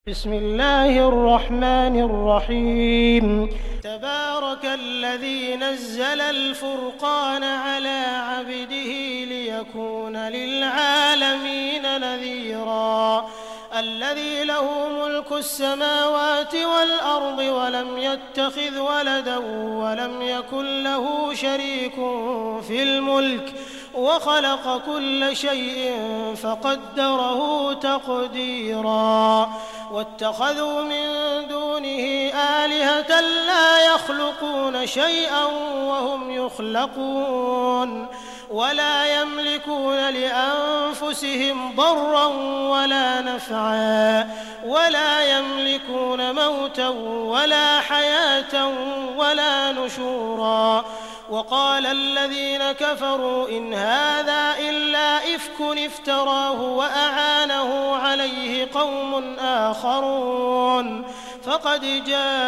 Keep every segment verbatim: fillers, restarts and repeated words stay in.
بسم الله الرحمن الرحيم تبارك الذي نزل الفرقان على عبده ليكون للعالمين نذيرا الذي له ملك السماوات والأرض ولم يتخذ ولدا ولم يكن له شريك في الملك وخلق كل شيء فقدره تقديرا واتخذوا من دونه آلهة لا يخلقون شيئا وهم يخلقون ولا يملكون لأنفسهم ضرا ولا نفعا ولا يملكون موتا ولا حياة ولا نشورا وقال الذين كفروا إن هذا إلا إفك افتراه وأعانه عليه قوم آخرون فقد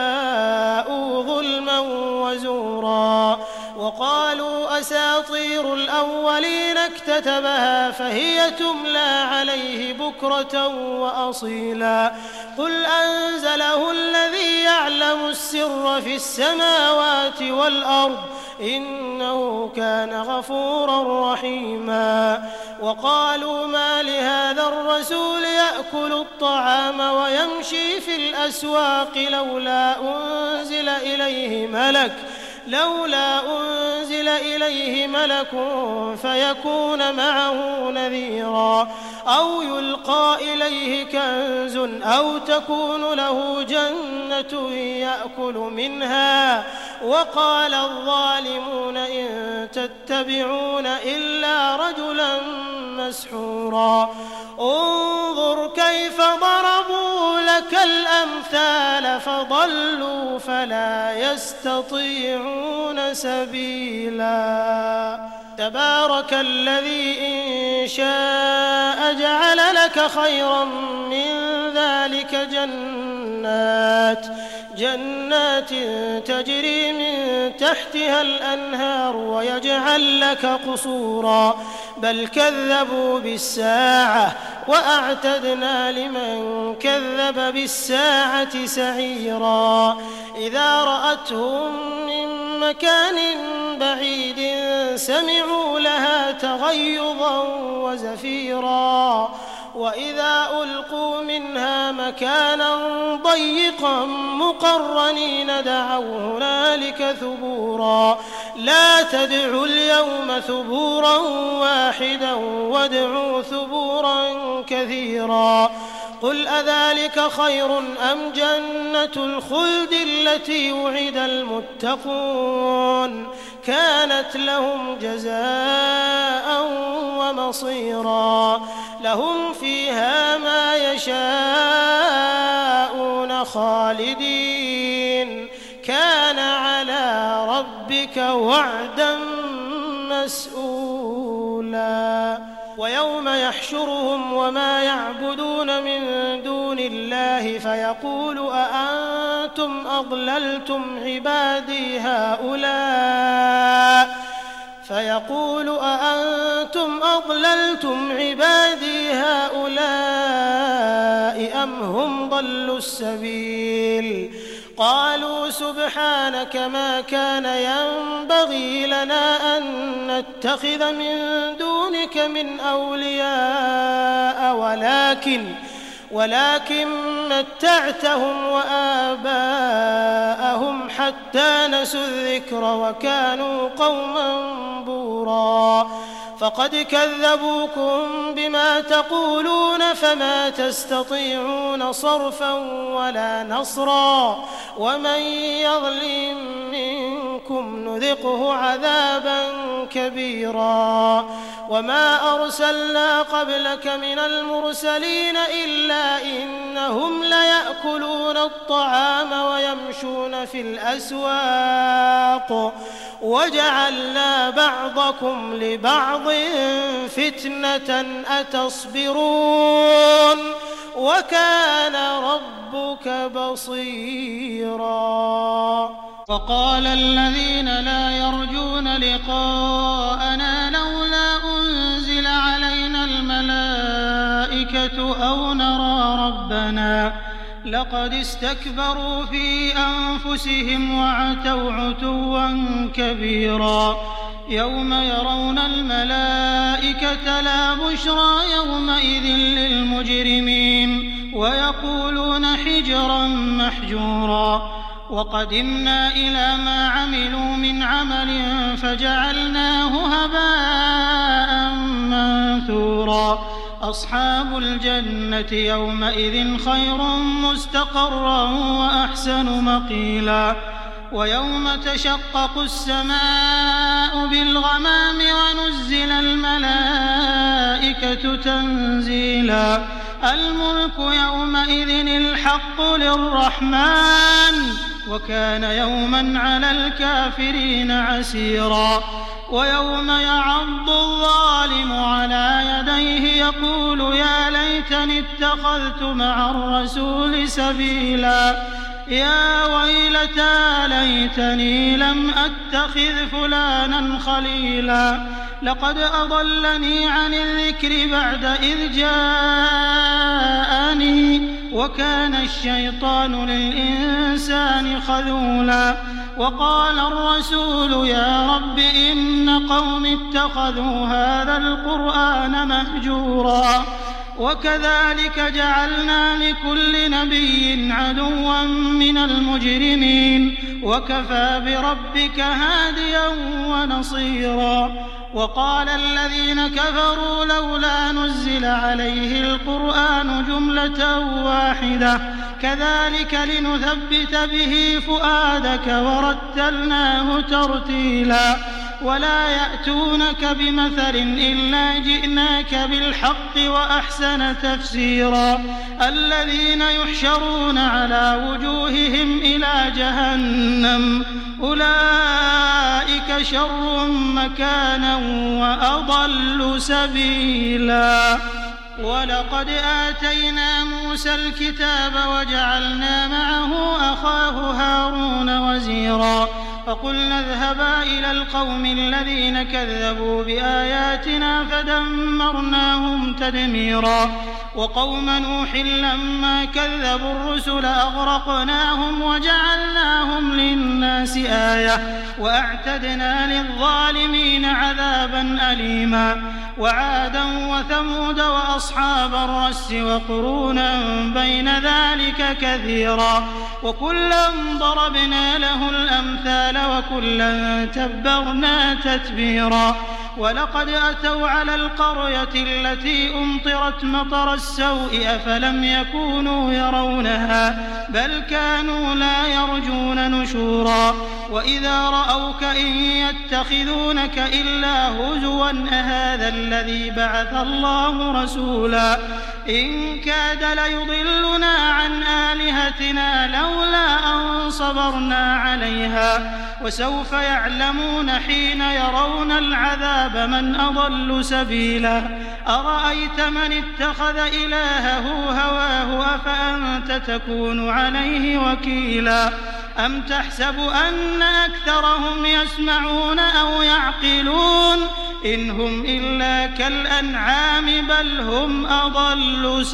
جاءوا ظلما وزورا وقالوا أساطير الأولين اكتتبها فهي تملى عليه بكرة وأصيلا قل أنزله الذي يعلم السر في السماوات والأرض إنه كان غفورا رحيما وقالوا ما لهذا الرسول يأكل الطعام ويمشي في الأسواق لولا أنزل إليه ملك لولا أنزل إليه ملك فيكون معه نذيرا أو يلقى إليه كنز أو تكون له جنة يأكل منها وقال الظالمون إن تتبعون إلا رجلا مسحورا انظر كيف ضربوا لك الأمثال فضلوا فلا يستطيعون سبيلا تبارك الذي إن شاء جعل لك خيرا من ذلك جنات جنات تجري من تحتها الأنهار ويجعل لك قصورا بل كذبوا بالساعة وأعتدنا لمن كذب بالساعة سعيرا إذا رأتهم من مكان بعيد سمعوا لها تغيظا وزفيرا وإذا ألقوا منها مكانا ضيقا مقرنين دعوا هنالك ثبورا لا تدعوا اليوم ثبورا واحدا وادعوا ثبورا كثيرا قل أذلك خير أم جنة الخلد التي وعد المتقون كانت لهم جزاء ومصيرا لهم فيها ما يشاءون خالدين كان على ربك وعدا مسئولا ويوم يحشرهم وما يعبدون من دون الله فيقول أأنتم أضللتم عبادي هؤلاء فيقول أأنتم أضللتم عبادي هؤلاء أم هم ضلوا السبيل قالوا سبحانك ما كان ينبغي لنا أن نتخذ من دونك من أولياء ولكن ولكن متعتهم وآباءهم حتى نسوا الذكر وكانوا قوما بورا فقد كذبوكم بما تقولون فما تستطيعون صرفا ولا نصرا ومن يظلم منكم نذقه عذابا كبيرا وما أرسلنا قبلك من المرسلين إلا إنهم ليأكلون الطعام ويمشون في الأسواق وجعلنا بعضكم لبعض فتنة أتصبرون وكان ربك بصيرا وقال الذين لا يرجون لقاءنا لولا أنزل علينا الملائكة أو نرى ربنا لقد استكبروا في أنفسهم وعتوا عتوا كبيرا يوم يرون الملائكة لا بشرى يومئذ للمجرمين ويقولون حجرا محجورا وقدمنا إلى ما عملوا من عمل فجعلناه هباء منثورا أصحاب الجنة يومئذ خير مستقرا وأحسن مقيلا ويوم تشقق السماء بالغمام ونزل الملائكة تنزيلا الملك يومئذ الحق للرحمن وكان يوما على الكافرين عسيرا ويوم يعض الظالم على يديه يقول يا ليتني اتخذت مع الرسول سبيلا يا ويلتى ليتني لم أتخذ فلانا خليلا لقد أضلني عن الذكر بعد إذ جاءني وكان الشيطان للإنسان خذولا وقال الرسول يا رب إن قوم اتخذوا هذا القرآن مهجورا وكذلك جعلنا لكل نبي عدوا من المجرمين وكفى بربك هاديا ونصيرا وقال الذين كفروا لولا نزل عليه القرآن جملة واحدة كذلك لنثبت به فؤادك ورتلناه ترتيلا ولا يأتونك بمثل إلا جئناك بالحق وأحسن تفسيرا الذين يحشرون على وجوههم إلى جهنم أولئك شر مكانا وأضل سبيلا ولقد آتينا موسى الكتاب وجعلنا معه أخاه هارون وزيرا فقلنا اذهبا إلى القوم الذين كذبوا بآياتنا فدمرناهم تدميرا وقوم نوح لما كذبوا الرسل أغرقناهم وجعلناهم للناس آية وأعتدنا للظالمين عذابا أليما وعادا وثمود وأصحاب الرس وقرونا بين ذلك كثيرا وكلا ضربنا له الأمثال وكلا تبرنا تتبيرا ولقد أتوا على القرية التي أمطرت مطر السوء أفلم يكونوا يرونها بل كانوا لا يرجون نشورا وإذا رأوك إن يتخذونك إلا هزوا أهذا الذي بعث الله رسولا إن كاد ليضلنا عن آلهتنا لولا أن صبرنا عليها وسوف يعلمون حين يرون العذاب من أضل سبيلا أرأيت من اتخذ إلهه هواه أفأنت تكون عليه وكيلا أم تحسب أن أكثرهم يسمعون أو يعقلون إن هم إلا كالأنعام بل هم أضل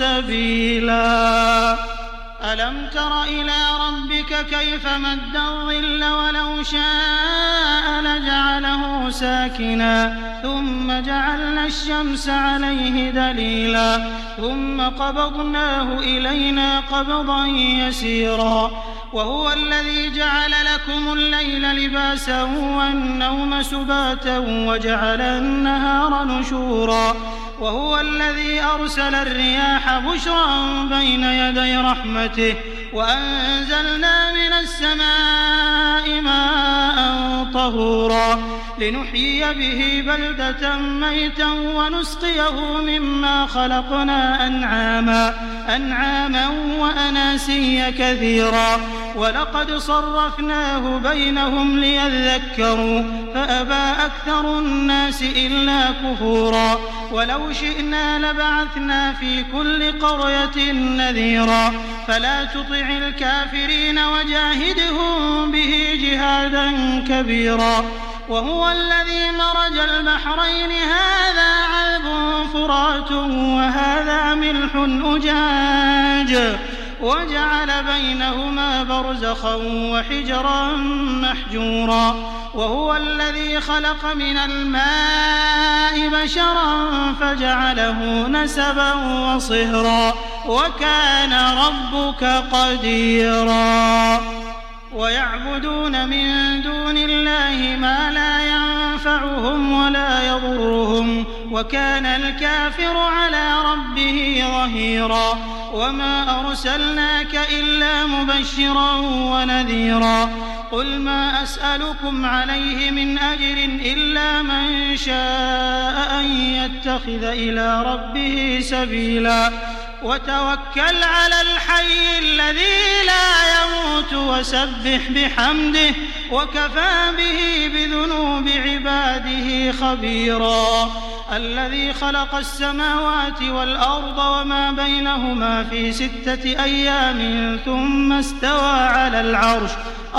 سبيلا ألم تر إلى ربك كيف مد الظل ولو شاء لجعله ساكنا ثم جعلنا الشمس عليه دليلا ثم قبضناه إلينا قبضا يسيرا وهو الذي جعل لكم الليل لباسا والنوم سباتا وجعل النهار نشورا وهو الذي أرسل الرياح بشرا بين يدي رحمته وأنزلنا من السماء ماء طهورا لنحيي به بلدة ميتا ونسقيه مما خلقنا أنعاما أنعاما وأناسيا كثيرا ولقد صرفناه بينهم ليذكروا فأبى أكثر الناس إلا كفورا ولو شئنا لبعثنا في كل قرية نذيرا فلا تطع الكافرين وجاهدهم به جهادا كبيرا وهو الذي مرج البحرين هذا عذب فرات وهذا ملح أجاج وجعل بينهما برزخا وحجرا محجورا وهو الذي خلق من الماء بشرا فجعله نسبا وصهرا وكان ربك قديرا ويعبدون من دون الله ما لا ينفعهم ولا يضرهم وكان الكافر على ربه ظهيرا وما أرسلناك إلا مبشرا ونذيرا قل ما أسألكم عليه من أجر إلا من شاء أن يتخذ إلى ربه سبيلا وتوكل على الحي الذي لا يموت وسبح بحمده وكفى به بذنوب عباده خبيرا الذي خلق السماوات والأرض وما بينهما في ستة أيام ثم استوى على العرش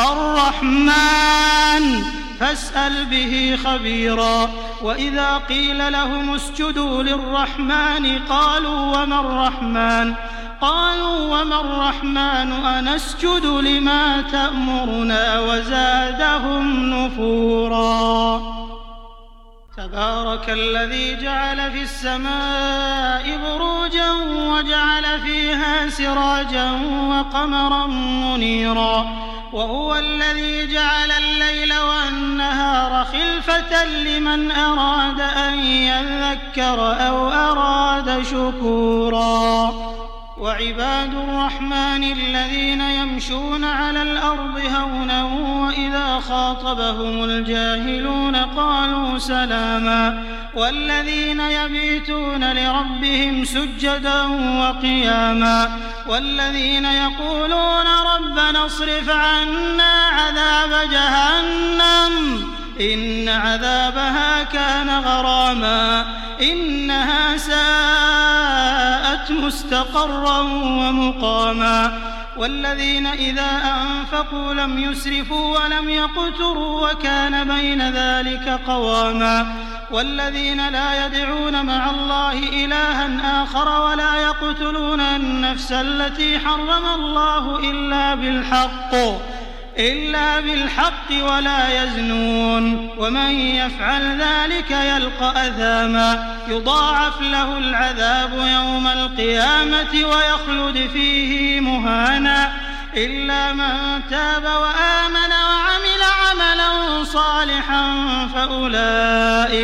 الرحمن فاسأل به خبيرا وإذا قيل لهم اسجدوا للرحمن قالوا وما الرحمن قالوا وما الرحمن أنسجد لما تأمرنا وزادهم نفورا تبارك الذي جعل في السماء بروجا وجعل فيها سراجا وقمرا منيرا وهو الذي جعل الليل والنهار خلفة لمن أراد أن يذكر أو أراد شكورا وعباد الرحمن الذين يمشون على الأرض هونا وإذا خاطبهم الجاهلون قالوا سلاما والذين يبيتون لربهم سجدا وقياما والذين يقولون ربنا اصرف عنا عذاب جهنم إن عذابها كان غراما إنها ساءت مستقرا ومقاما والذين إذا أنفقوا لم يسرفوا ولم يقتروا وكان بين ذلك قواما والذين لا يدعون مع الله إلها آخر ولا يقتلون النفس التي حرم الله إلا بالحق إلا بالحق ولا يزنون ومن يفعل ذلك يلقى أثاما يضاعف له العذاب يوم القيامة ويخلد فيه مهانا إلا من تاب وآمن وعمل عملا صالحا فأولئك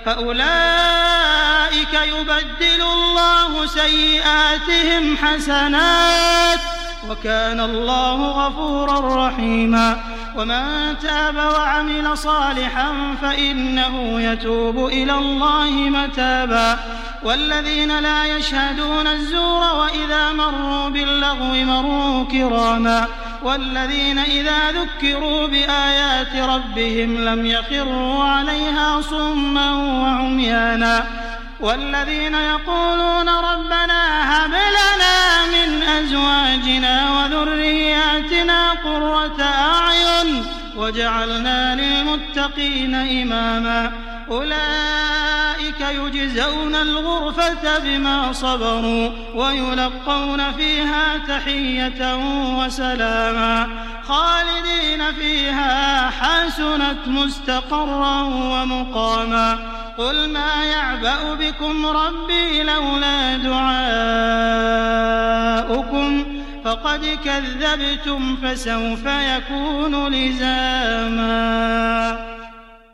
فأولئك يبدل الله سيئاتهم حسنات وكان الله غفورا رحيما ومن تاب وعمل صالحا فإنه يتوب إلى الله متابا والذين لا يشهدون الزور وإذا مروا باللغو مروا كراما والذين إذا ذكروا بآيات ربهم لم يخروا عليها صما وعميانا والذين يقولون ربنا هب لنا من أزواجنا وذرياتنا قرة أعين وجعلنا للمتقين إماما أولئك يجزون الغرفة بما صبروا ويلقون فيها تحية وسلاما خالدين فيها حسنت مستقرا ومقاما قل ما يعبأ بكم ربي لولا دعاؤكم فقد كذبتم فسوف يكون لزاما